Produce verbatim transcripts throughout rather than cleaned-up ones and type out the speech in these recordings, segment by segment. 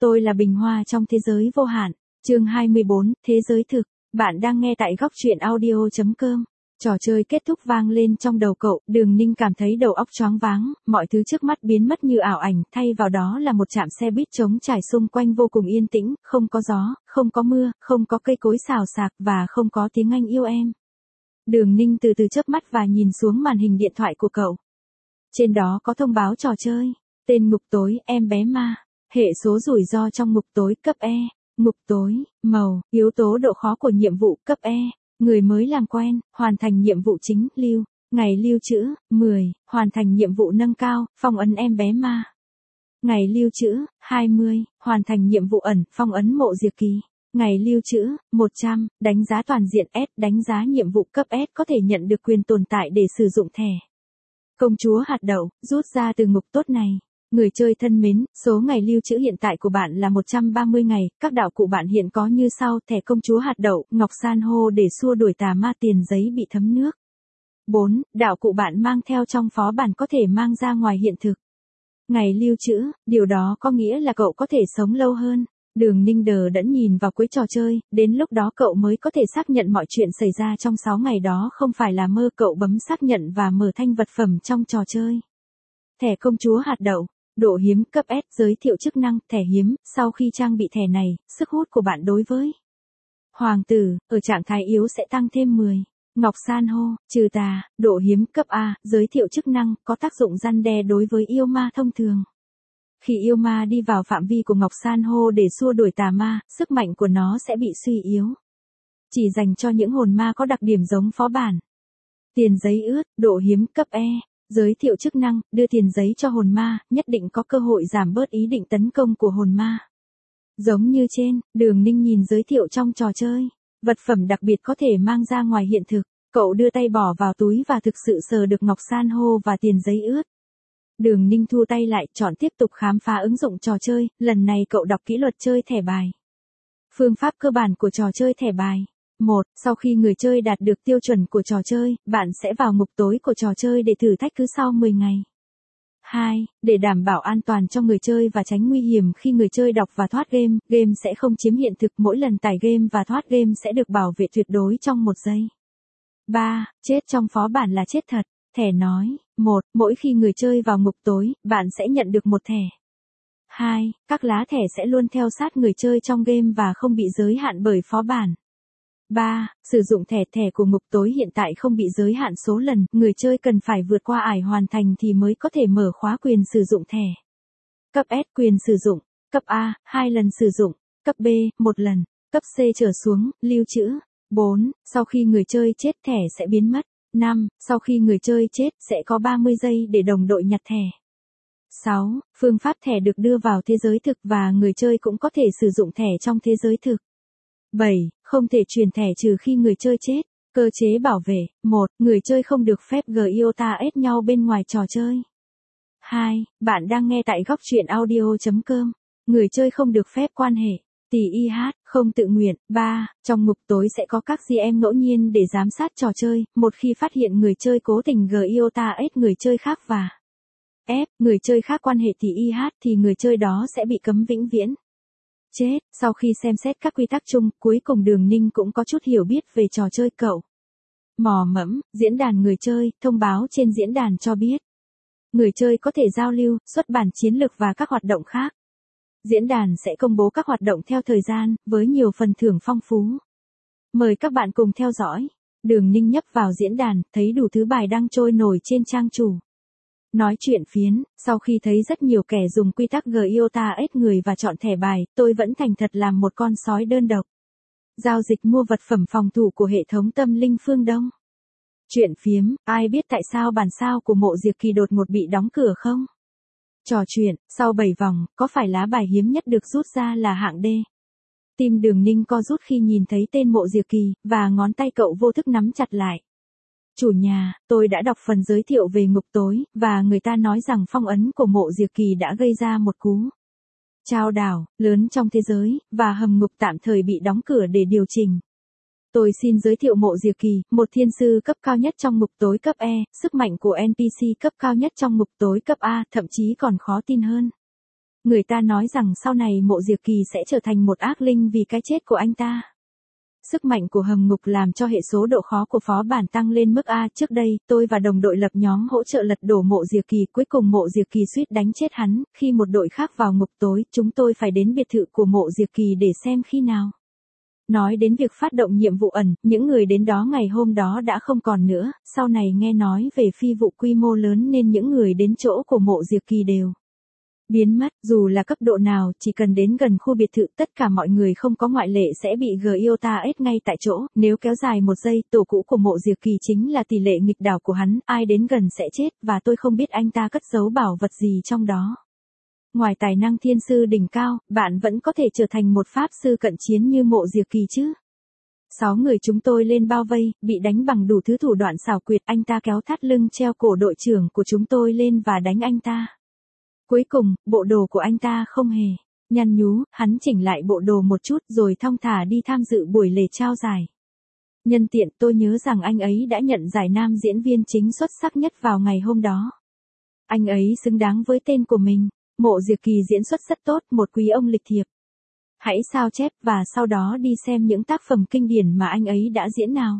tôi là Bình Hoa trong thế giới vô hạn. Chương hai mươi bốn, Thế giới thực. Bạn đang nghe tại góc truyện audio chấm com. Trò chơi kết thúc vang lên trong đầu cậu, Đường Ninh cảm thấy đầu óc choáng váng, mọi thứ trước mắt biến mất như ảo ảnh, thay vào đó là một trạm xe buýt trống trải xung quanh vô cùng yên tĩnh, không có gió, không có mưa, không có cây cối xào xạc và không có tiếng anh yêu em. Đường Ninh từ từ chớp mắt và nhìn xuống màn hình điện thoại của cậu. Trên đó có thông báo trò chơi, tên ngục tối, em bé ma, hệ số rủi ro trong ngục tối cấp E, ngục tối, màu, yếu tố độ khó của nhiệm vụ cấp E. Người mới làm quen, hoàn thành nhiệm vụ chính, lưu, ngày lưu trữ, mười, hoàn thành nhiệm vụ nâng cao, phong ấn em bé ma. Ngày lưu trữ, hai mươi, hoàn thành nhiệm vụ ẩn, phong ấn mộ diệt kỳ. Ngày lưu trữ, một trăm, đánh giá toàn diện S, đánh giá nhiệm vụ cấp S có thể nhận được quyền tồn tại để sử dụng thẻ. Công chúa hạt đậu, rút ra từ ngục tốt này. Người chơi thân mến, số ngày lưu trữ hiện tại của bạn là một trăm ba mươi ngày, các đạo cụ bạn hiện có như sau: thẻ công chúa hạt đậu, ngọc san hô để xua đuổi tà ma, tiền giấy bị thấm nước. bốn. Đạo cụ bạn mang theo trong phó bản có thể mang ra ngoài hiện thực. Ngày lưu trữ, điều đó có nghĩa là cậu có thể sống lâu hơn. Đường Ninh đờ đẫn nhìn vào cuối trò chơi, đến lúc đó cậu mới có thể xác nhận mọi chuyện xảy ra trong sáu ngày đó không phải là mơ. Cậu bấm xác nhận và mở thanh vật phẩm trong trò chơi. Thẻ công chúa hạt đậu. Độ hiếm cấp S, giới thiệu chức năng, thẻ hiếm, sau khi trang bị thẻ này, sức hút của bạn đối với hoàng tử, ở trạng thái yếu sẽ tăng thêm mười. Ngọc san hô, trừ tà, độ hiếm cấp A, giới thiệu chức năng, có tác dụng răn đe đối với yêu ma thông thường. Khi yêu ma đi vào phạm vi của ngọc san hô để xua đuổi tà ma, sức mạnh của nó sẽ bị suy yếu. Chỉ dành cho những hồn ma có đặc điểm giống phó bản. Tiền giấy ướt, độ hiếm cấp E. Giới thiệu chức năng, đưa tiền giấy cho hồn ma, nhất định có cơ hội giảm bớt ý định tấn công của hồn ma. Giống như trên, Đường Ninh nhìn giới thiệu trong trò chơi. Vật phẩm đặc biệt có thể mang ra ngoài hiện thực. Cậu đưa tay bỏ vào túi và thực sự sờ được ngọc san hô và tiền giấy ướt. Đường Ninh thu tay lại, chọn tiếp tục khám phá ứng dụng trò chơi, lần này cậu đọc kỹ luật chơi thẻ bài. Phương pháp cơ bản của trò chơi thẻ bài. một. Sau khi người chơi đạt được tiêu chuẩn của trò chơi, bạn sẽ vào ngục tối của trò chơi để thử thách cứ sau mười ngày. hai. Để đảm bảo an toàn cho người chơi và tránh nguy hiểm khi người chơi đọc và thoát game, game sẽ không chiếm hiện thực, mỗi lần tải game và thoát game sẽ được bảo vệ tuyệt đối trong một giây. ba. Chết trong phó bản là chết thật. Thẻ nói, một. Mỗi khi người chơi vào ngục tối, bạn sẽ nhận được một thẻ. hai. Các lá thẻ sẽ luôn theo sát người chơi trong game và không bị giới hạn bởi phó bản. ba. Sử dụng thẻ thẻ của ngục tối hiện tại không bị giới hạn số lần, người chơi cần phải vượt qua ải hoàn thành thì mới có thể mở khóa quyền sử dụng thẻ. Cấp S, quyền sử dụng. Cấp A, hai lần sử dụng. Cấp B, một lần. Cấp C trở xuống, lưu trữ. bốn. Sau khi người chơi chết thẻ sẽ biến mất. năm. Sau khi người chơi chết sẽ có ba mươi giây để đồng đội nhặt thẻ. sáu. Phương pháp thẻ được đưa vào thế giới thực và người chơi cũng có thể sử dụng thẻ trong thế giới thực. bảy. Không thể truyền thẻ trừ khi người chơi chết. Cơ chế bảo vệ. một. Người chơi không được phép giê i o ta ét nhau bên ngoài trò chơi. hai. Bạn đang nghe tại góc truyện audio chấm com. Người chơi không được phép quan hệ. tê i hát, không tự nguyện. ba. Trong ngục tối sẽ có các giê em ngẫu nhiên để giám sát trò chơi, một khi phát hiện người chơi cố tình giê i o ta ét người chơi khác và F. Người chơi khác quan hệ tê i hát thì người chơi đó sẽ bị cấm vĩnh viễn. Chết, sau khi xem xét các quy tắc chung, cuối cùng Đường Ninh cũng có chút hiểu biết về trò chơi cậu. Mò mẫm, diễn đàn người chơi, thông báo trên diễn đàn cho biết. Người chơi có thể giao lưu, xuất bản chiến lược và các hoạt động khác. Diễn đàn sẽ công bố các hoạt động theo thời gian, với nhiều phần thưởng phong phú. Mời các bạn cùng theo dõi. Đường Ninh nhấp vào diễn đàn, thấy đủ thứ bài đăng trôi nổi trên trang chủ. Nói chuyện phiến, sau khi thấy rất nhiều kẻ dùng quy tắc giê i o ta ét người và chọn thẻ bài, tôi vẫn thành thật làm một con sói đơn độc. Giao dịch mua vật phẩm phòng thủ của hệ thống tâm linh phương Đông. Chuyện phiếm, ai biết tại sao bản sao của mộ diệt kỳ đột ngột bị đóng cửa không? Trò chuyện, sau bảy vòng, có phải lá bài hiếm nhất được rút ra là hạng D? Tim Đường Ninh co rút khi nhìn thấy tên mộ diệt kỳ, và ngón tay cậu vô thức nắm chặt lại. Chủ nhà, tôi đã đọc phần giới thiệu về ngục tối, và người ta nói rằng phong ấn của mộ diệt kỳ đã gây ra một cú trao đảo lớn trong thế giới, và hầm ngục tạm thời bị đóng cửa để điều chỉnh. Tôi xin giới thiệu mộ diệt kỳ, một thiên sư cấp cao nhất trong ngục tối cấp E, sức mạnh của en pê xê cấp cao nhất trong ngục tối cấp A, thậm chí còn khó tin hơn. Người ta nói rằng sau này Mộ Diệp Kỳ sẽ trở thành một ác linh vì cái chết của anh ta. Sức mạnh của hầm ngục làm cho hệ số độ khó của phó bản tăng lên mức A. Trước đây, tôi và đồng đội lập nhóm hỗ trợ lật đổ Mộ Diệp Kỳ, cuối cùng Mộ Diệp Kỳ suýt đánh chết hắn, khi một đội khác vào ngục tối, chúng tôi phải đến biệt thự của Mộ Diệp Kỳ để xem khi nào. Nói đến việc phát động nhiệm vụ ẩn, những người đến đó ngày hôm đó đã không còn nữa, sau này nghe nói về phi vụ quy mô lớn nên những người đến chỗ của Mộ Diệp Kỳ đều biến mất, dù là cấp độ nào, chỉ cần đến gần khu biệt thự, tất cả mọi người không có ngoại lệ sẽ bị G I O T A S ngay tại chỗ, nếu kéo dài một giây, tổ cũ của Mộ Diệp Kỳ chính là tỷ lệ nghịch đảo của hắn, ai đến gần sẽ chết, và tôi không biết anh ta cất giấu bảo vật gì trong đó. Ngoài tài năng thiên sư đỉnh cao, bạn vẫn có thể trở thành một pháp sư cận chiến như Mộ Diệp Kỳ chứ. Sáu người chúng tôi lên bao vây, bị đánh bằng đủ thứ thủ đoạn xảo quyệt, anh ta kéo thắt lưng treo cổ đội trưởng của chúng tôi lên và đánh anh ta. Cuối cùng, bộ đồ của anh ta không hề nhăn nhú, hắn chỉnh lại bộ đồ một chút rồi thong thả đi tham dự buổi lễ trao giải. Nhân tiện tôi nhớ rằng anh ấy đã nhận giải nam diễn viên chính xuất sắc nhất vào ngày hôm đó. Anh ấy xứng đáng với tên của mình. Mộ Diệp Kỳ diễn xuất rất tốt, một quý ông lịch thiệp. Hãy sao chép và sau đó đi xem những tác phẩm kinh điển mà anh ấy đã diễn nào.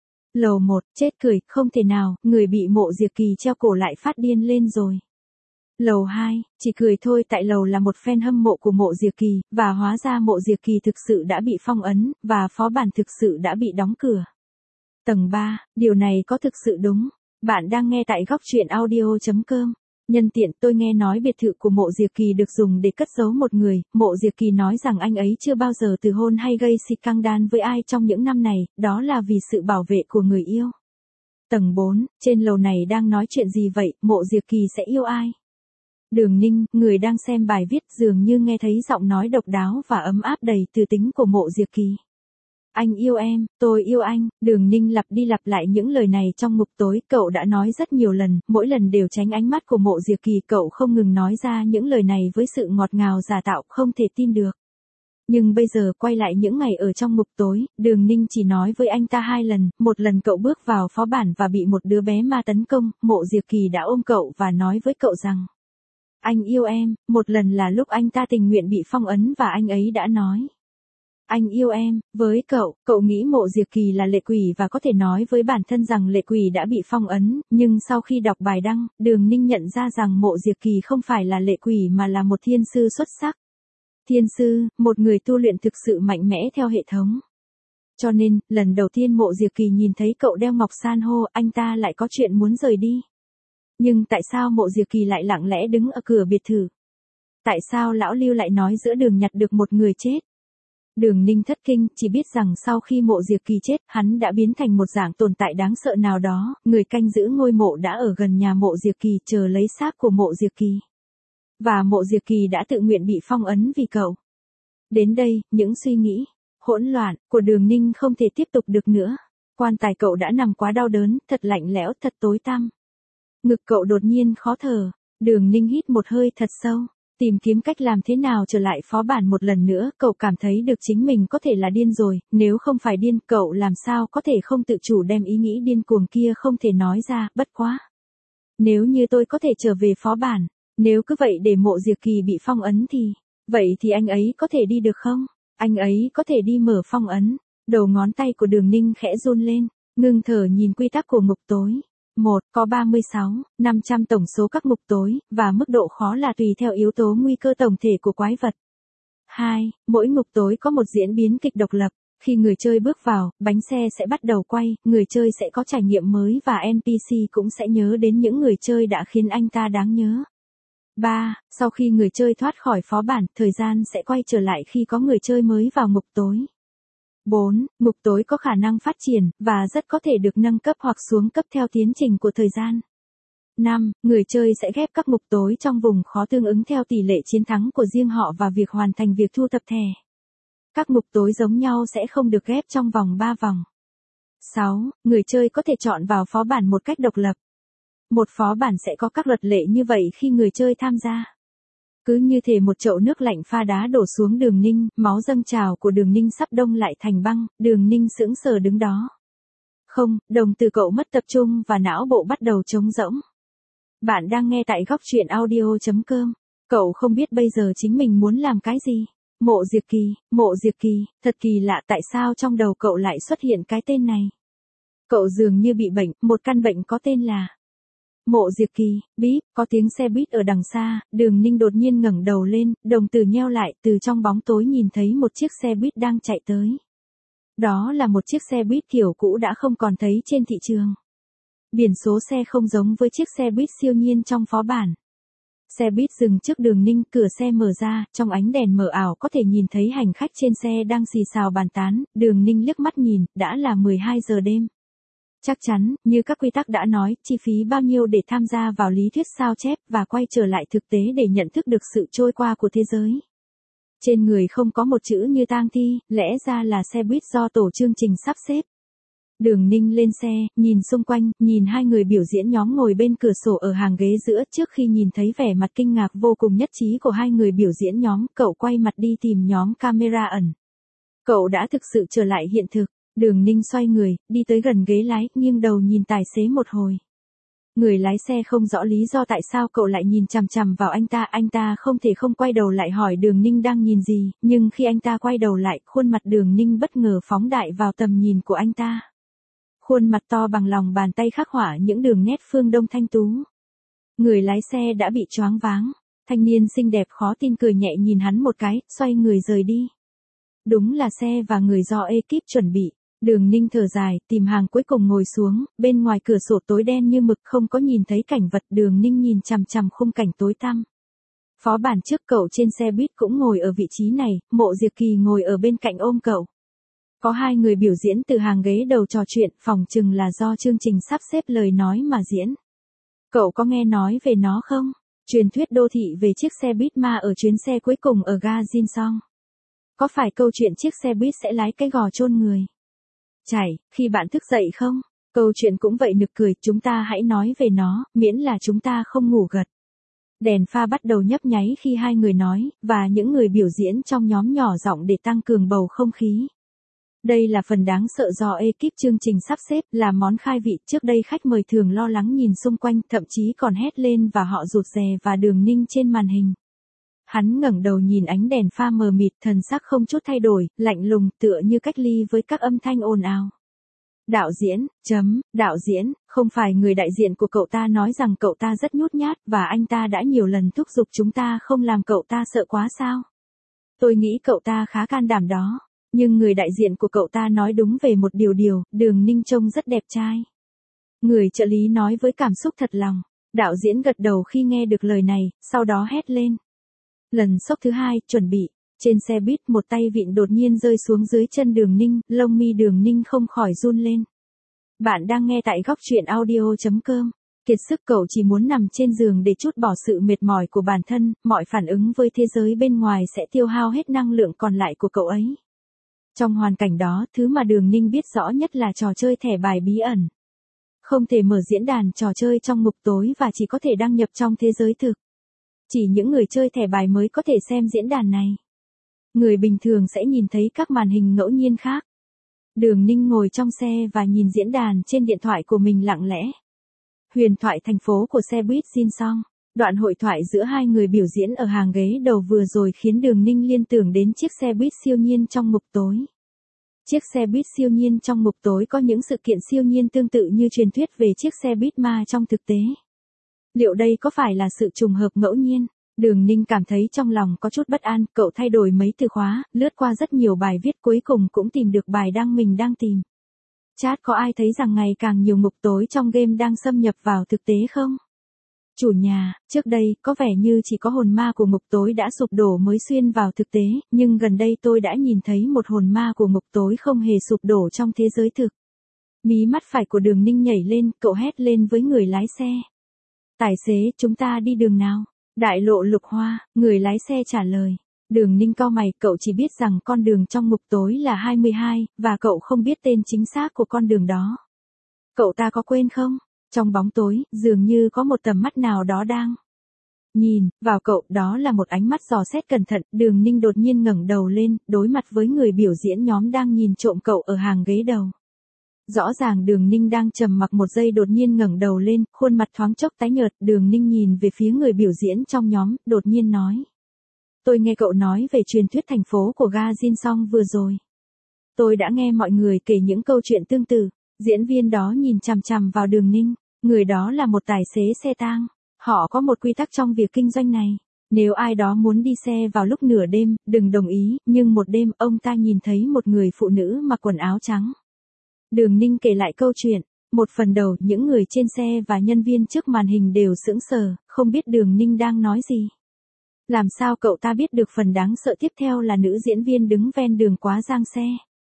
Lầu một, chết cười, không thể nào, người bị Mộ Diệp Kỳ treo cổ lại phát điên lên rồi. Lầu hai, chỉ cười thôi, tại lầu là một fan hâm mộ của Mộ Diệp Kỳ, và hóa ra Mộ Diệp Kỳ thực sự đã bị phong ấn, và phó bản thực sự đã bị đóng cửa. Tầng ba, điều này có thực sự đúng. Bạn đang nghe tại góc truyện audio chấm com. Nhân tiện tôi nghe nói biệt thự của Mộ Diệp Kỳ được dùng để cất giấu một người, Mộ Diệp Kỳ nói rằng anh ấy chưa bao giờ từ hôn hay gây scandal với ai trong những năm này, đó là vì sự bảo vệ của người yêu. Tầng bốn, trên lầu này đang nói chuyện gì vậy, Mộ Diệp Kỳ sẽ yêu ai? Đường Ninh, người đang xem bài viết, dường như nghe thấy giọng nói độc đáo và ấm áp đầy từ tính của Mộ Diệp Kỳ. Anh yêu em, tôi yêu anh, Đường Ninh lặp đi lặp lại những lời này trong ngục tối, cậu đã nói rất nhiều lần, mỗi lần đều tránh ánh mắt của Mộ Diệp Kỳ, cậu không ngừng nói ra những lời này với sự ngọt ngào giả tạo, không thể tin được. Nhưng bây giờ quay lại những ngày ở trong ngục tối, Đường Ninh chỉ nói với anh ta hai lần, một lần cậu bước vào phó bản và bị một đứa bé ma tấn công, Mộ Diệp Kỳ đã ôm cậu và nói với cậu rằng anh yêu em, một lần là lúc anh ta tình nguyện bị phong ấn và anh ấy đã nói anh yêu em, với cậu, cậu nghĩ Mộ Diệp Kỳ là lệ quỷ và có thể nói với bản thân rằng lệ quỷ đã bị phong ấn, nhưng sau khi đọc bài đăng, Đường Ninh nhận ra rằng Mộ Diệp Kỳ không phải là lệ quỷ mà là một thiên sư xuất sắc. Thiên sư, một người tu luyện thực sự mạnh mẽ theo hệ thống. Cho nên, lần đầu tiên Mộ Diệp Kỳ nhìn thấy cậu đeo ngọc san hô, anh ta lại có chuyện muốn rời đi. Nhưng tại sao Mộ Diệp Kỳ lại lặng lẽ đứng ở cửa biệt thự? Tại sao lão Lưu lại nói giữa đường nhặt được một người chết? Đường Ninh thất kinh, chỉ biết rằng sau khi Mộ Diệp Kỳ chết, hắn đã biến thành một dạng tồn tại đáng sợ nào đó, người canh giữ ngôi mộ đã ở gần nhà Mộ Diệp Kỳ chờ lấy xác của Mộ Diệp Kỳ. Và Mộ Diệp Kỳ đã tự nguyện bị phong ấn vì cậu. Đến đây, những suy nghĩ hỗn loạn của Đường Ninh không thể tiếp tục được nữa. Quan tài cậu đã nằm quá đau đớn, thật lạnh lẽo, thật tối tăm. Ngực cậu đột nhiên khó thở, Đường Ninh hít một hơi thật sâu, tìm kiếm cách làm thế nào trở lại phó bản một lần nữa, cậu cảm thấy được chính mình có thể là điên rồi, nếu không phải điên, cậu làm sao có thể không tự chủ đem ý nghĩ điên cuồng kia không thể nói ra, bất quá. Nếu như tôi có thể trở về phó bản, nếu cứ vậy để Mộ Diệp Kỳ bị phong ấn thì, vậy thì anh ấy có thể đi được không? Anh ấy có thể đi mở phong ấn, đầu ngón tay của Đường Ninh khẽ run lên, ngưng thở nhìn quy tắc của ngục tối. một. Có ba mươi sáu, năm trăm tổng số các ngục tối, và mức độ khó là tùy theo yếu tố nguy cơ tổng thể của quái vật. hai. Mỗi ngục tối có một diễn biến kịch độc lập. Khi người chơi bước vào, bánh xe sẽ bắt đầu quay, người chơi sẽ có trải nghiệm mới và en pê xê cũng sẽ nhớ đến những người chơi đã khiến anh ta đáng nhớ. ba. Sau khi người chơi thoát khỏi phó bản, thời gian sẽ quay trở lại khi có người chơi mới vào ngục tối. bốn. Ngục tối có khả năng phát triển, và rất có thể được nâng cấp hoặc xuống cấp theo tiến trình của thời gian. năm. Người chơi sẽ ghép các ngục tối trong vùng khó tương ứng theo tỷ lệ chiến thắng của riêng họ và việc hoàn thành việc thu thập thẻ. Các ngục tối giống nhau sẽ không được ghép trong vòng ba vòng. sáu. Người chơi có thể chọn vào phó bản một cách độc lập. Một phó bản sẽ có các luật lệ như vậy khi người chơi tham gia. Cứ như thể một chậu nước lạnh pha đá đổ xuống Đường Ninh, máu dâng trào của Đường Ninh sắp đông lại thành băng, Đường Ninh sững sờ đứng đó. Không, đồng từ cậu mất tập trung và não bộ bắt đầu trống rỗng. Bạn đang nghe tại góc truyện audio chấm com. Cậu không biết bây giờ chính mình muốn làm cái gì. Mộ Diệp Kỳ, Mộ Diệp Kỳ, thật kỳ lạ tại sao trong đầu cậu lại xuất hiện cái tên này. Cậu dường như bị bệnh, một căn bệnh có tên là Mộ Diệp Kỳ. Bíp, có tiếng xe buýt ở đằng xa, Đường Ninh đột nhiên ngẩng đầu lên, đồng tử nheo lại, từ trong bóng tối nhìn thấy một chiếc xe buýt đang chạy tới. Đó là một chiếc xe buýt kiểu cũ đã không còn thấy trên thị trường. Biển số xe không giống với chiếc xe buýt siêu nhiên trong phó bản. Xe buýt dừng trước Đường Ninh, cửa xe mở ra, trong ánh đèn mờ ảo có thể nhìn thấy hành khách trên xe đang xì xào bàn tán, Đường Ninh liếc mắt nhìn, đã là mười hai giờ đêm. Chắc chắn, như các quy tắc đã nói, chi phí bao nhiêu để tham gia vào lý thuyết sao chép và quay trở lại thực tế để nhận thức được sự trôi qua của thế giới. Trên người không có một chữ như tang thi, lẽ ra là xe buýt do tổ chương trình sắp xếp. Đường Ninh lên xe, nhìn xung quanh, nhìn hai người biểu diễn nhóm ngồi bên cửa sổ ở hàng ghế giữa, trước khi nhìn thấy vẻ mặt kinh ngạc vô cùng nhất trí của hai người biểu diễn nhóm, cậu quay mặt đi tìm nhóm camera ẩn. Cậu đã thực sự trở lại hiện thực. Đường Ninh xoay người, đi tới gần ghế lái, nghiêng đầu nhìn tài xế một hồi. Người lái xe không rõ lý do tại sao cậu lại nhìn chằm chằm vào anh ta, anh ta không thể không quay đầu lại hỏi Đường Ninh đang nhìn gì, nhưng khi anh ta quay đầu lại, khuôn mặt Đường Ninh bất ngờ phóng đại vào tầm nhìn của anh ta. Khuôn mặt to bằng lòng bàn tay khắc họa những đường nét phương Đông thanh tú. Người lái xe đã bị choáng váng, thanh niên xinh đẹp khó tin cười nhẹ nhìn hắn một cái, xoay người rời đi. Đúng là xe và người do ekip chuẩn bị. Đường Ninh thở dài, tìm hàng cuối cùng ngồi xuống, bên ngoài cửa sổ tối đen như mực không có nhìn thấy cảnh vật, Đường Ninh nhìn chằm chằm khung cảnh tối tăm. Phó bản trước cậu trên xe buýt cũng ngồi ở vị trí này, Mộ Diệp Kỳ ngồi ở bên cạnh ôm cậu. Có hai người biểu diễn từ hàng ghế đầu trò chuyện, phòng chừng là do chương trình sắp xếp lời nói mà diễn. Cậu có nghe nói về nó không? Truyền thuyết đô thị về chiếc xe buýt ma ở chuyến xe cuối cùng ở ga Jinsong. Có phải câu chuyện chiếc xe buýt sẽ lái cái gò chôn người chảy khi bạn thức dậy không? Câu chuyện cũng vậy nực cười, chúng ta hãy nói về nó, miễn là chúng ta không ngủ gật. Đèn pha bắt đầu nhấp nháy khi hai người nói, và những người biểu diễn trong nhóm nhỏ giọng để tăng cường bầu không khí. Đây là phần đáng sợ do ekip chương trình sắp xếp, là món khai vị. Trước đây khách mời thường lo lắng nhìn xung quanh, thậm chí còn hét lên và họ rụt rè và Đường Ninh trên màn hình. Hắn ngẩng đầu nhìn ánh đèn pha mờ mịt, thần sắc không chút thay đổi, lạnh lùng, tựa như cách ly với các âm thanh ồn ào. Đạo diễn, chấm, đạo diễn, không phải người đại diện của cậu ta nói rằng cậu ta rất nhút nhát, và anh ta đã nhiều lần thúc giục chúng ta không làm cậu ta sợ quá sao? Tôi nghĩ cậu ta khá can đảm đó, nhưng người đại diện của cậu ta nói đúng về một điều điều, Đường Ninh trông rất đẹp trai. Người trợ lý nói với cảm xúc thật lòng. Đạo diễn gật đầu khi nghe được lời này, sau đó hét lên. Lần sốc thứ hai, chuẩn bị. Trên xe buýt một tay vịn đột nhiên rơi xuống dưới chân Đường Ninh, lông mi Đường Ninh không khỏi run lên. Bạn đang nghe tại góc truyện audio chấm com. Kiệt sức cậu chỉ muốn nằm trên giường để trút bỏ sự mệt mỏi của bản thân, mọi phản ứng với thế giới bên ngoài sẽ tiêu hao hết năng lượng còn lại của cậu ấy. Trong hoàn cảnh đó, thứ mà Đường Ninh biết rõ nhất là trò chơi thẻ bài bí ẩn. Không thể mở diễn đàn trò chơi trong ngục tối và chỉ có thể đăng nhập trong thế giới thực. Chỉ những người chơi thẻ bài mới có thể xem diễn đàn này. Người bình thường sẽ nhìn thấy các màn hình ngẫu nhiên khác. Đường Ninh ngồi trong xe và nhìn diễn đàn trên điện thoại của mình lặng lẽ. Huyền thoại thành phố của xe buýt Jinsong. Đoạn hội thoại giữa hai người biểu diễn ở hàng ghế đầu vừa rồi khiến Đường Ninh liên tưởng đến chiếc xe buýt siêu nhiên trong ngục tối. Chiếc xe buýt siêu nhiên trong ngục tối có những sự kiện siêu nhiên tương tự như truyền thuyết về chiếc xe buýt ma trong thực tế. Liệu đây có phải là sự trùng hợp ngẫu nhiên? Đường Ninh cảm thấy trong lòng có chút bất an, cậu thay đổi mấy từ khóa, lướt qua rất nhiều bài viết cuối cùng cũng tìm được bài đăng mình đang tìm. Chat có ai thấy rằng ngày càng nhiều ngục tối trong game đang xâm nhập vào thực tế không? Chủ nhà, trước đây, có vẻ như chỉ có hồn ma của ngục tối đã sụp đổ mới xuyên vào thực tế, nhưng gần đây tôi đã nhìn thấy một hồn ma của ngục tối không hề sụp đổ trong thế giới thực. Mí mắt phải của Đường Ninh nhảy lên, cậu hét lên với người lái xe. Tài xế, chúng ta đi đường nào? Đại lộ Lục Hoa, người lái xe trả lời. Đường Ninh cau mày, cậu chỉ biết rằng con đường trong ngục tối là hai mươi hai, và cậu không biết tên chính xác của con đường đó. Cậu ta có quên không? Trong bóng tối, dường như có một tầm mắt nào đó đang nhìn vào cậu, đó là một ánh mắt dò xét cẩn thận. Đường Ninh đột nhiên ngẩng đầu lên, đối mặt với người biểu diễn nhóm đang nhìn trộm cậu ở hàng ghế đầu. Rõ ràng Đường Ninh đang trầm mặc một giây đột nhiên ngẩng đầu lên, khuôn mặt thoáng chốc tái nhợt, Đường Ninh nhìn về phía người biểu diễn trong nhóm, đột nhiên nói. Tôi nghe cậu nói về truyền thuyết thành phố của ga Jin Song vừa rồi. Tôi đã nghe mọi người kể những câu chuyện tương tự, diễn viên đó nhìn chằm chằm vào Đường Ninh, người đó là một tài xế xe tang. Họ có một quy tắc trong việc kinh doanh này. Nếu ai đó muốn đi xe vào lúc nửa đêm, đừng đồng ý, nhưng một đêm ông ta nhìn thấy một người phụ nữ mặc quần áo trắng. Đường Ninh kể lại câu chuyện, một phần đầu những người trên xe và nhân viên trước màn hình đều sững sờ, không biết Đường Ninh đang nói gì. Làm sao cậu ta biết được phần đáng sợ tiếp theo là nữ diễn viên đứng ven đường quá giang xe.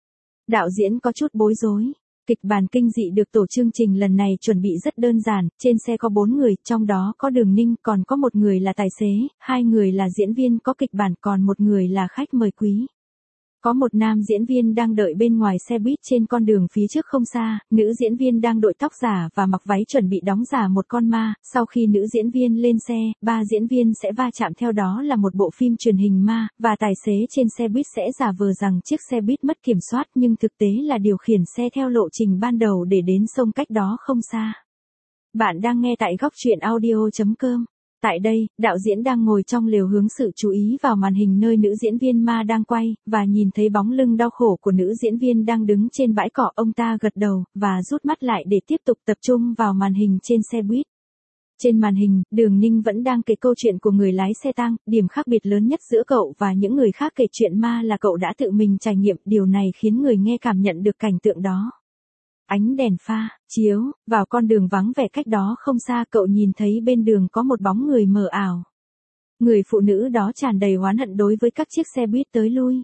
Đạo diễn có chút bối rối. Kịch bản kinh dị được tổ chương trình lần này chuẩn bị rất đơn giản, trên xe có bốn người, trong đó có Đường Ninh, còn có một người là tài xế, hai người là diễn viên có kịch bản, còn một người là khách mời quý. Có một nam diễn viên đang đợi bên ngoài xe buýt trên con đường phía trước không xa, nữ diễn viên đang đội tóc giả và mặc váy chuẩn bị đóng giả một con ma, sau khi nữ diễn viên lên xe, ba diễn viên sẽ va chạm theo đó là một bộ phim truyền hình ma, và tài xế trên xe buýt sẽ giả vờ rằng chiếc xe buýt mất kiểm soát nhưng thực tế là điều khiển xe theo lộ trình ban đầu để đến sông cách đó không xa. Bạn đang nghe tại góc truyện audio chấm com. Tại đây, đạo diễn đang ngồi trong lều hướng sự chú ý vào màn hình nơi nữ diễn viên ma đang quay, và nhìn thấy bóng lưng đau khổ của nữ diễn viên đang đứng trên bãi cỏ. Ông ta gật đầu, và rút mắt lại để tiếp tục tập trung vào màn hình trên xe buýt. Trên màn hình, Đường Ninh vẫn đang kể câu chuyện của người lái xe tang, điểm khác biệt lớn nhất giữa cậu và những người khác kể chuyện ma là cậu đã tự mình trải nghiệm, điều này khiến người nghe cảm nhận được cảnh tượng đó. Ánh đèn pha, chiếu, vào con đường vắng vẻ cách đó không xa cậu nhìn thấy bên đường có một bóng người mờ ảo. Người phụ nữ đó tràn đầy oán hận đối với các chiếc xe buýt tới lui.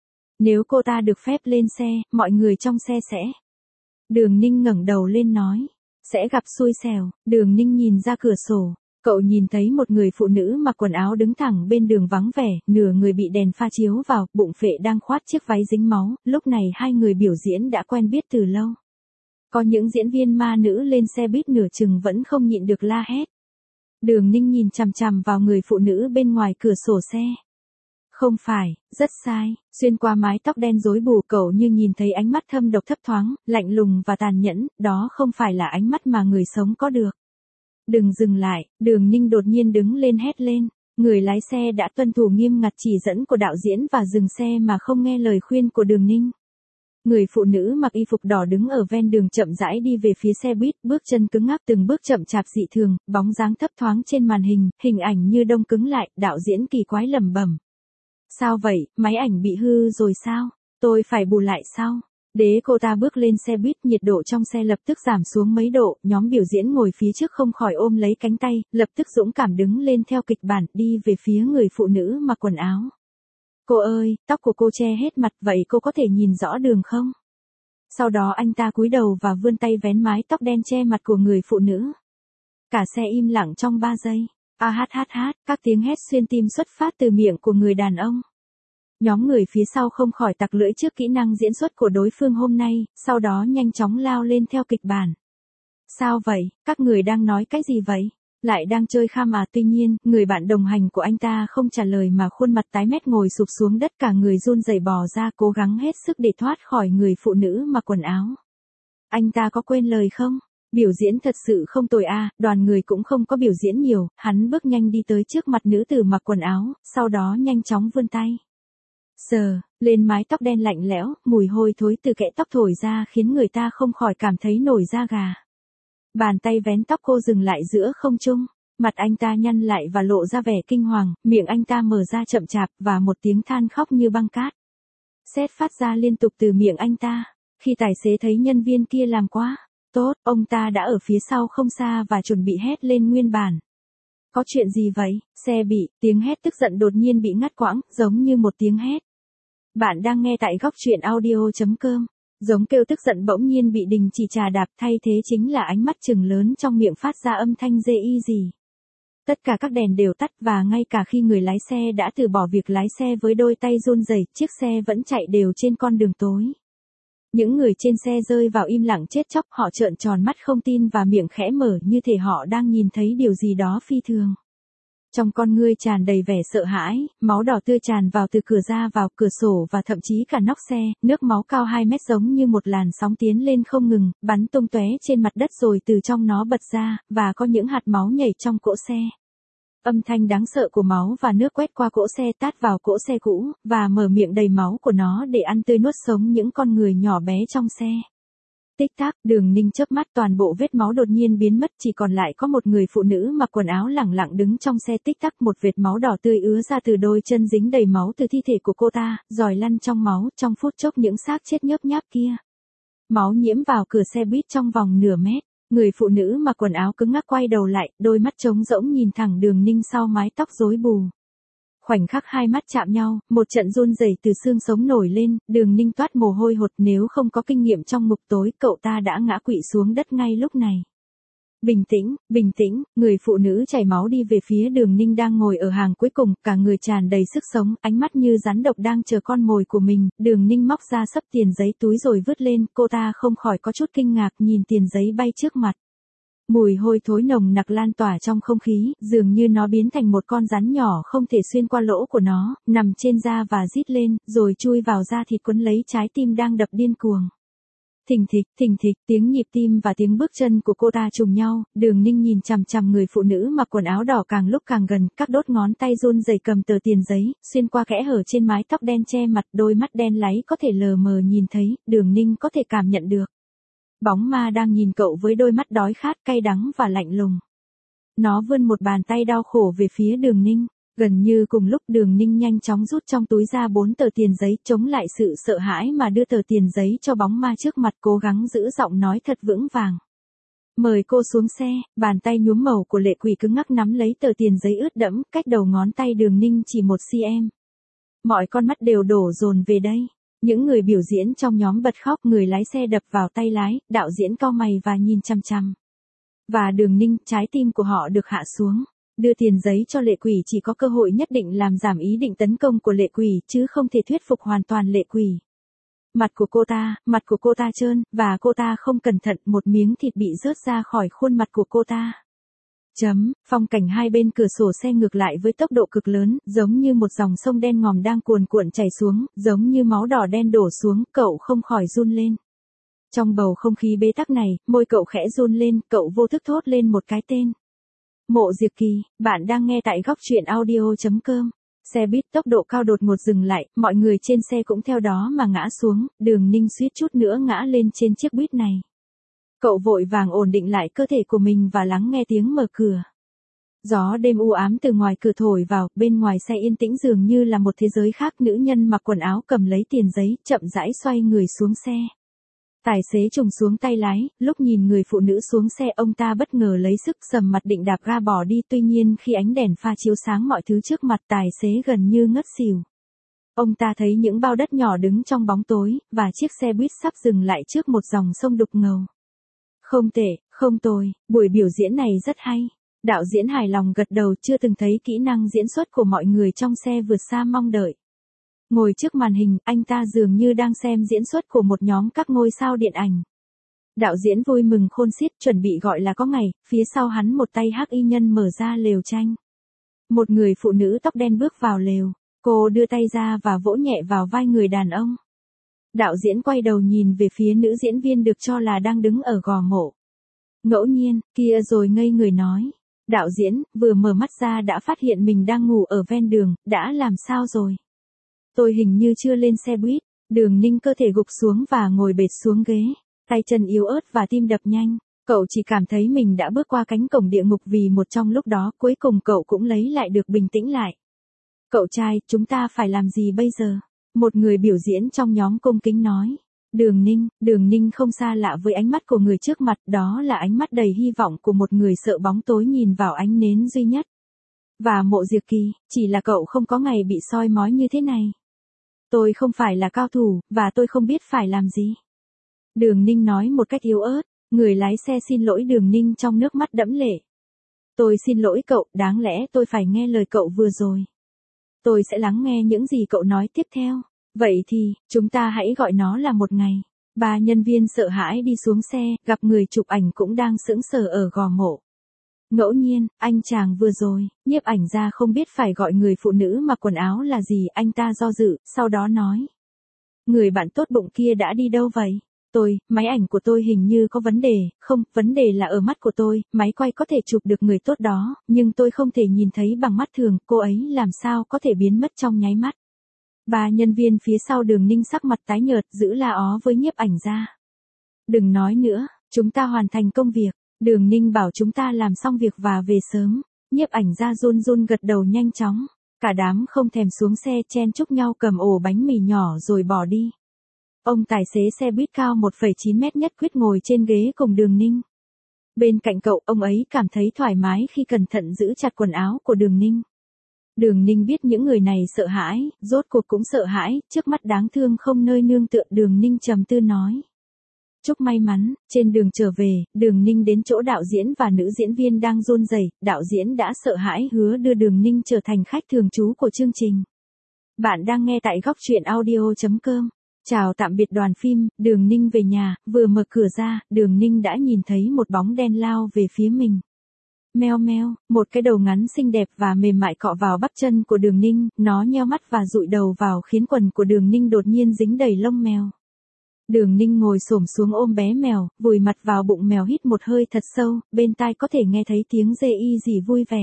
Nếu cô ta được phép lên xe, mọi người trong xe sẽ... Đường Ninh ngẩng đầu lên nói. Sẽ gặp xui xẻo. Đường Ninh nhìn ra cửa sổ. Cậu nhìn thấy một người phụ nữ mặc quần áo đứng thẳng bên đường vắng vẻ, nửa người bị đèn pha chiếu vào, bụng phệ đang khoát chiếc váy dính máu. Lúc này hai người biểu diễn đã quen biết từ lâu. Có những diễn viên ma nữ lên xe buýt nửa chừng vẫn không nhịn được la hét. Đường Ninh nhìn chằm chằm vào người phụ nữ bên ngoài cửa sổ xe. Không phải, rất sai, xuyên qua mái tóc đen rối bù cậu như nhìn thấy ánh mắt thâm độc thấp thoáng, lạnh lùng và tàn nhẫn, đó không phải là ánh mắt mà người sống có được. Đừng dừng lại, Đường Ninh đột nhiên đứng lên hét lên. Người lái xe đã tuân thủ nghiêm ngặt chỉ dẫn của đạo diễn và dừng xe mà không nghe lời khuyên của Đường Ninh. Người phụ nữ mặc y phục đỏ đứng ở ven đường chậm rãi đi về phía xe buýt, bước chân cứng ngắc từng bước chậm chạp dị thường, bóng dáng thấp thoáng trên màn hình, hình ảnh như đông cứng lại, đạo diễn kỳ quái lẩm bẩm. Sao vậy, máy ảnh bị hư rồi sao? Tôi phải bù lại sao? Đế cô ta bước lên xe buýt, nhiệt độ trong xe lập tức giảm xuống mấy độ, nhóm biểu diễn ngồi phía trước không khỏi ôm lấy cánh tay, lập tức dũng cảm đứng lên theo kịch bản, đi về phía người phụ nữ mặc quần áo. Cô ơi, tóc của cô che hết mặt, vậy cô có thể nhìn rõ đường không? Sau đó anh ta cúi đầu và vươn tay vén mái tóc đen che mặt của người phụ nữ. Cả xe im lặng trong ba giây. A hát hát hát, các tiếng hét xuyên tim xuất phát từ miệng của người đàn ông. Nhóm người phía sau không khỏi tặc lưỡi trước kỹ năng diễn xuất của đối phương hôm nay, sau đó nhanh chóng lao lên theo kịch bản. Sao vậy, các người đang nói cái gì vậy? Lại đang chơi kham à? Tuy nhiên, người bạn đồng hành của anh ta không trả lời mà khuôn mặt tái mét ngồi sụp xuống đất, cả người run rẩy bò ra cố gắng hết sức để thoát khỏi người phụ nữ mặc quần áo. Anh ta có quên lời không? Biểu diễn thật sự không tồi à, đoàn người cũng không có biểu diễn nhiều, hắn bước nhanh đi tới trước mặt nữ tử mặc quần áo, sau đó nhanh chóng vươn tay. Sờ, lên mái tóc đen lạnh lẽo, mùi hôi thối từ kẽ tóc thổi ra khiến người ta không khỏi cảm thấy nổi da gà. Bàn tay vén tóc cô dừng lại giữa không trung, mặt anh ta nhăn lại và lộ ra vẻ kinh hoàng, miệng anh ta mở ra chậm chạp và một tiếng than khóc như băng cát. Sét phát ra liên tục từ miệng anh ta, khi tài xế thấy nhân viên kia làm quá tốt, ông ta đã ở phía sau không xa và chuẩn bị hét lên nguyên bản. Có chuyện gì vậy? Xe bị, tiếng hét tức giận đột nhiên bị ngắt quãng, giống như một tiếng hét. Bạn đang nghe tại góc truyện audio chấm com. Giống kêu tức giận bỗng nhiên bị đình chỉ trà đạp, thay thế chính là ánh mắt trừng lớn trong miệng phát ra âm thanh dê y gì. Tất cả các đèn đều tắt và ngay cả khi người lái xe đã từ bỏ việc lái xe với đôi tay run rẩy, chiếc xe vẫn chạy đều trên con đường tối. Những người trên xe rơi vào im lặng chết chóc, họ trợn tròn mắt không tin và miệng khẽ mở như thể họ đang nhìn thấy điều gì đó phi thường. Trong con ngươi tràn đầy vẻ sợ hãi, máu đỏ tươi tràn vào từ cửa ra vào cửa sổ và thậm chí cả nóc xe, nước máu cao hai mét giống như một làn sóng tiến lên không ngừng, bắn tung tóe trên mặt đất rồi từ trong nó bật ra, và có những hạt máu nhảy trong cỗ xe. Âm thanh đáng sợ của máu và nước quét qua cỗ xe tát vào cỗ xe cũ, và mở miệng đầy máu của nó để ăn tươi nuốt sống những con người nhỏ bé trong xe. Tích tắc, Đường Ninh chớp mắt, toàn bộ vết máu đột nhiên biến mất, chỉ còn lại có một người phụ nữ mặc quần áo lẳng lặng đứng trong xe. Tích tắc, một vệt máu đỏ tươi ứa ra từ đôi chân dính đầy máu từ thi thể của cô ta, giòi lăn trong máu, trong phút chốc những xác chết nhớp nháp kia. Máu nhiễm vào cửa xe buýt trong vòng nửa mét. Người phụ nữ mặc quần áo cứng ngắc quay đầu lại, đôi mắt trống rỗng nhìn thẳng Đường Ninh sau mái tóc rối bù. Khoảnh khắc hai mắt chạm nhau, một trận run rẩy từ xương sống nổi lên, Đường Ninh toát mồ hôi hột, nếu không có kinh nghiệm trong ngục tối, cậu ta đã ngã quỵ xuống đất ngay lúc này. Bình tĩnh, bình tĩnh, người phụ nữ chảy máu đi về phía Đường Ninh đang ngồi ở hàng cuối cùng, cả người tràn đầy sức sống, ánh mắt như rắn độc đang chờ con mồi của mình. Đường Ninh móc ra xấp tiền giấy túi rồi vứt lên, cô ta không khỏi có chút kinh ngạc nhìn tiền giấy bay trước mặt. Mùi hôi thối nồng nặc lan tỏa trong không khí, dường như nó biến thành một con rắn nhỏ không thể xuyên qua lỗ của nó, nằm trên da và rít lên, rồi chui vào da thịt quấn lấy trái tim đang đập điên cuồng. Thình thịch, thình thịch, tiếng nhịp tim và tiếng bước chân của cô ta trùng nhau, Đường Ninh nhìn chằm chằm người phụ nữ mặc quần áo đỏ càng lúc càng gần, các đốt ngón tay run rẩy cầm tờ tiền giấy, xuyên qua kẽ hở trên mái tóc đen che mặt, đôi mắt đen láy có thể lờ mờ nhìn thấy, Đường Ninh có thể cảm nhận được. Bóng ma đang nhìn cậu với đôi mắt đói khát, cay đắng và lạnh lùng. Nó vươn một bàn tay đau khổ về phía Đường Ninh. Gần như cùng lúc, Đường Ninh nhanh chóng rút trong túi ra bốn tờ tiền giấy, chống lại sự sợ hãi mà đưa tờ tiền giấy cho bóng ma trước mặt, cố gắng giữ giọng nói thật vững vàng. Mời cô xuống xe. Bàn tay nhuốm màu của Lệ Quỷ cứng ngắc nắm lấy tờ tiền giấy ướt đẫm, cách đầu ngón tay Đường Ninh chỉ một xăng-ti-mét. Mọi con mắt đều đổ dồn về đây. Những người biểu diễn trong nhóm bật khóc, người lái xe đập vào tay lái, đạo diễn cau mày và nhìn chằm chằm. Và Đường Ninh, trái tim của họ được hạ xuống. Đưa tiền giấy cho Lệ Quỷ chỉ có cơ hội nhất định làm giảm ý định tấn công của Lệ Quỷ, chứ không thể thuyết phục hoàn toàn Lệ Quỷ. Mặt của cô ta, mặt của cô ta trơn, và cô ta không cẩn thận, một miếng thịt bị rớt ra khỏi khuôn mặt của cô ta. Chấm, phong cảnh hai bên cửa sổ xe ngược lại với tốc độ cực lớn, giống như một dòng sông đen ngòm đang cuồn cuộn chảy xuống, giống như máu đỏ đen đổ xuống, cậu không khỏi run lên. Trong bầu không khí bế tắc này, môi cậu khẽ run lên, cậu vô thức thốt lên một cái tên. Mộ Diệp Kỳ, bạn đang nghe tại góc truyện audio chấm com. Xe buýt tốc độ cao đột ngột dừng lại, mọi người trên xe cũng theo đó mà ngã xuống, Đường Ninh suýt chút nữa ngã lên trên chiếc buýt này. Cậu vội vàng ổn định lại cơ thể của mình và lắng nghe tiếng mở cửa. Gió đêm u ám từ ngoài cửa thổi vào, bên ngoài xe yên tĩnh dường như là một thế giới khác. Nữ nhân mặc quần áo cầm lấy tiền giấy, chậm rãi xoay người xuống xe. Tài xế trùng xuống tay lái, lúc nhìn người phụ nữ xuống xe, ông ta bất ngờ lấy sức sầm mặt định đạp ga bỏ đi, tuy nhiên khi ánh đèn pha chiếu sáng mọi thứ trước mặt, tài xế gần như ngất xỉu. Ông ta thấy những bao đất nhỏ đứng trong bóng tối, và chiếc xe buýt sắp dừng lại trước một dòng sông đục ngầu. Không tệ, không tồi, buổi biểu diễn này rất hay. Đạo diễn hài lòng gật đầu, chưa từng thấy kỹ năng diễn xuất của mọi người trong xe vượt xa mong đợi. Ngồi trước màn hình, anh ta dường như đang xem diễn xuất của một nhóm các ngôi sao điện ảnh. Đạo diễn vui mừng khôn xiết, chuẩn bị gọi là có ngày, phía sau hắn một tay hắc y nhân mở ra lều tranh. Một người phụ nữ tóc đen bước vào lều, cô đưa tay ra và vỗ nhẹ vào vai người đàn ông. Đạo diễn quay đầu nhìn về phía nữ diễn viên được cho là đang đứng ở gò mộ. Ngẫu nhiên, kia rồi ngây người nói. Đạo diễn, vừa mở mắt ra đã phát hiện mình đang ngủ ở ven đường, đã làm sao rồi? Tôi hình như chưa lên xe buýt. Đường Ninh cơ thể gục xuống và ngồi bệt xuống ghế, tay chân yếu ớt và tim đập nhanh. Cậu chỉ cảm thấy mình đã bước qua cánh cổng địa ngục vì một trong lúc đó, cuối cùng cậu cũng lấy lại được bình tĩnh lại. Cậu trai, chúng ta phải làm gì bây giờ? Một người biểu diễn trong nhóm cung kính nói. Đường Ninh, Đường Ninh không xa lạ với ánh mắt của người trước mặt, đó là ánh mắt đầy hy vọng của một người sợ bóng tối nhìn vào ánh nến duy nhất. Và Mộ Diệp Kỳ, chỉ là cậu không có ngày bị soi mói như thế này. Tôi không phải là cao thủ, và tôi không biết phải làm gì. Đường Ninh nói một cách yếu ớt, người lái xe xin lỗi Đường Ninh trong nước mắt đẫm lệ. Tôi xin lỗi cậu, đáng lẽ tôi phải nghe lời cậu vừa rồi. Tôi sẽ lắng nghe những gì cậu nói tiếp theo. Vậy thì, chúng ta hãy gọi nó là một ngày. Ba nhân viên sợ hãi đi xuống xe, gặp người chụp ảnh cũng đang sững sờ ở gò mộ. Ngẫu nhiên, anh chàng vừa rồi, nhiếp ảnh gia không biết phải gọi người phụ nữ mặc quần áo là gì, anh ta do dự, sau đó nói. Người bạn tốt bụng kia đã đi đâu vậy? Tôi, máy ảnh của tôi hình như có vấn đề, không, vấn đề là ở mắt của tôi, máy quay có thể chụp được người tốt đó, nhưng tôi không thể nhìn thấy bằng mắt thường, cô ấy làm sao có thể biến mất trong nháy mắt. Ba nhân viên phía sau Đường Ninh sắc mặt tái nhợt giữ la ó với nhiếp ảnh gia. Đừng nói nữa, chúng ta hoàn thành công việc, Đường Ninh bảo chúng ta làm xong việc và về sớm, nhiếp ảnh gia run run gật đầu nhanh chóng, cả đám không thèm xuống xe chen chúc nhau cầm ổ bánh mì nhỏ rồi bỏ đi. Ông tài xế xe buýt cao một phẩy chín mét nhất quyết ngồi trên ghế cùng Đường Ninh. Bên cạnh cậu, ông ấy cảm thấy thoải mái khi cẩn thận giữ chặt quần áo của Đường Ninh. Đường Ninh biết những người này sợ hãi, rốt cuộc cũng sợ hãi, trước mắt đáng thương không nơi nương tựa. Đường Ninh trầm tư nói. Chúc may mắn. Trên đường trở về, Đường Ninh đến chỗ đạo diễn và nữ diễn viên đang run rẩy. Đạo diễn đã sợ hãi hứa đưa Đường Ninh trở thành khách thường trú của chương trình. Bạn đang nghe tại góc truyện audio chấm com. Chào tạm biệt đoàn phim. Đường Ninh về nhà, vừa mở cửa ra, Đường Ninh đã nhìn thấy một bóng đen lao về phía mình. Meo meo, một cái đầu ngắn xinh đẹp và mềm mại cọ vào bắp chân của Đường Ninh, nó nheo mắt và dụi đầu vào khiến quần của Đường Ninh đột nhiên dính đầy lông mèo. Đường Ninh ngồi xổm xuống ôm bé mèo, vùi mặt vào bụng mèo hít một hơi thật sâu, bên tai có thể nghe thấy tiếng dê y rỉ vui vẻ.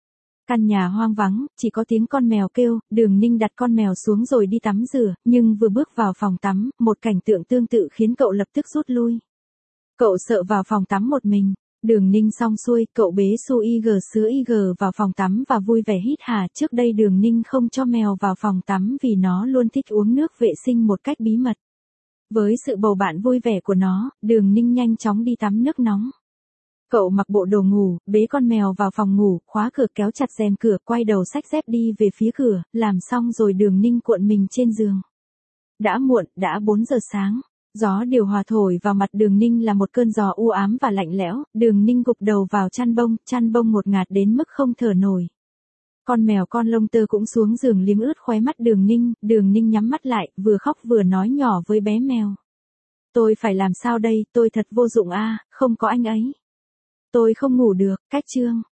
Căn nhà hoang vắng, chỉ có tiếng con mèo kêu. Đường Ninh đặt con mèo xuống rồi đi tắm rửa, nhưng vừa bước vào phòng tắm, một cảnh tượng tương tự khiến cậu lập tức rút lui. Cậu sợ vào phòng tắm một mình. Đường Ninh xong xuôi, cậu bế Su Ig sứa Ig vào phòng tắm và vui vẻ hít hà. Trước đây Đường Ninh không cho mèo vào phòng tắm vì nó luôn thích uống nước vệ sinh một cách bí mật. Với sự bầu bạn vui vẻ của nó, Đường Ninh nhanh chóng đi tắm nước nóng. Cậu mặc bộ đồ ngủ, bế con mèo vào phòng ngủ, khóa cửa kéo chặt rèm cửa, quay đầu xách dép đi về phía cửa, làm xong rồi Đường Ninh cuộn mình trên giường. Đã muộn, đã bốn giờ sáng. Gió điều hòa thổi vào mặt Đường Ninh là một cơn gió u ám và lạnh lẽo. Đường Ninh gục đầu vào chăn bông, chăn bông ngột ngạt đến mức không thở nổi. Con mèo con lông tơ cũng xuống giường liếm ướt khóe mắt Đường Ninh. Đường Ninh nhắm mắt lại, vừa khóc vừa nói nhỏ với bé mèo. Tôi phải làm sao đây, tôi thật vô dụng a, không có anh ấy. Tôi không ngủ được. Cách chương